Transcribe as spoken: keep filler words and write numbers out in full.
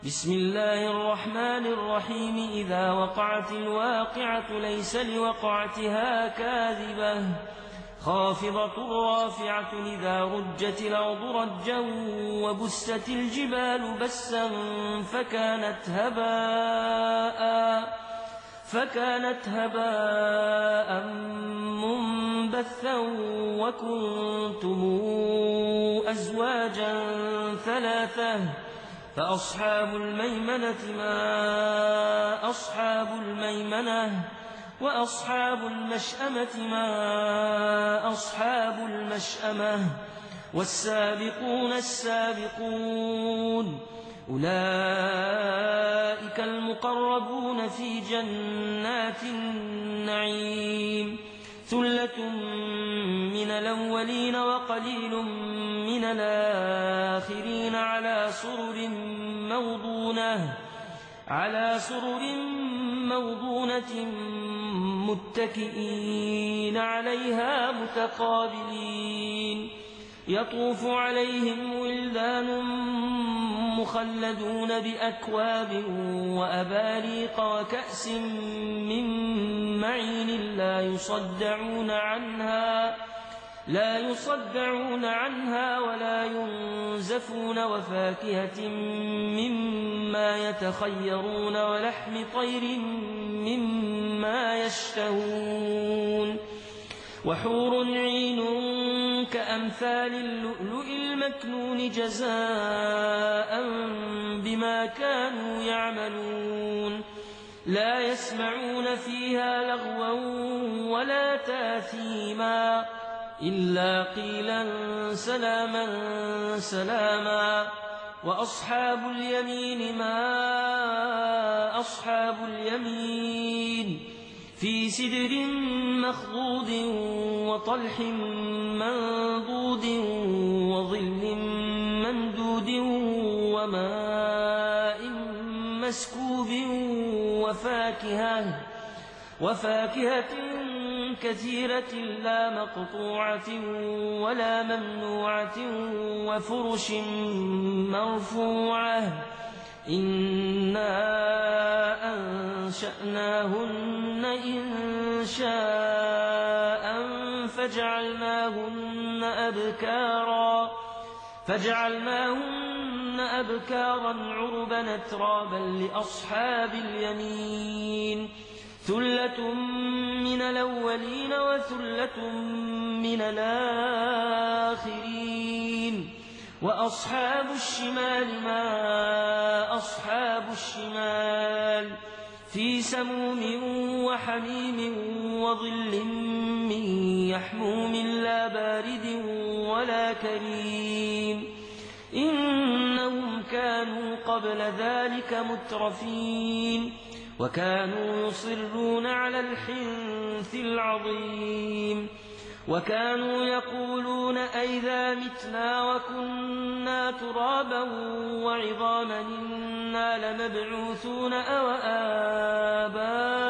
بسم الله الرحمن الرحيم إذا وقعت الواقعة ليس لوقعتها كاذبة خافضة رافعة إذا رجت الأرض رجا وبست الجبال بسا فكانت هباء فكانت هباء منبثا وكنتم أزواجا ثلاثة فأصحاب الميمنة ما أصحاب الميمنة وأصحاب المشأمة ما أصحاب المشأمة والسابقون السابقون أولئك المقربون في جنات النعيم ثلة من الأولين وقليل من الآخرين على سرر موضونة على سرر موضونة متكئين عليها متقابلين يطوف عليهم ولدان مخلدون بأكواب وأباريق وكأس من معين لا يصدعون عنها لا يصدعون عنها ولا ينزفون وفاكهة مما يتخيرون ولحم طير مما يشتهون وحور عين كأمثال اللؤلؤ المكنون جزاء بما كانوا يعملون لا يسمعون فيها لغوا ولا تاثيما إلا قيلا سلاما سلاما وأصحاب اليمين ما أصحاب اليمين في سدر مخضود وطلح منضود وظل ممدود وماء مسكوب وفاكهة وفاكهة كثيرة لا مقطوعة ولا ممنوعة وفرش مرفوعة إنا أنشأناهن إن شاء فجعلناهن أبكارا فجعلناهن أبكارا عربا أترابا لأصحاب اليمين ثلة من الأولين وثلة من الآخرين وأصحاب الشمال ما أصحاب الشمال في سموم وحميم وظل من يحموم لا بارد ولا كريم إنهم كانوا قبل ذلك مترفين وكانوا يصرون على الحنث العظيم وكانوا يقولون أئذا متنا وكنا ترابا وعظاما إنا لمبعوثون أو آباؤنا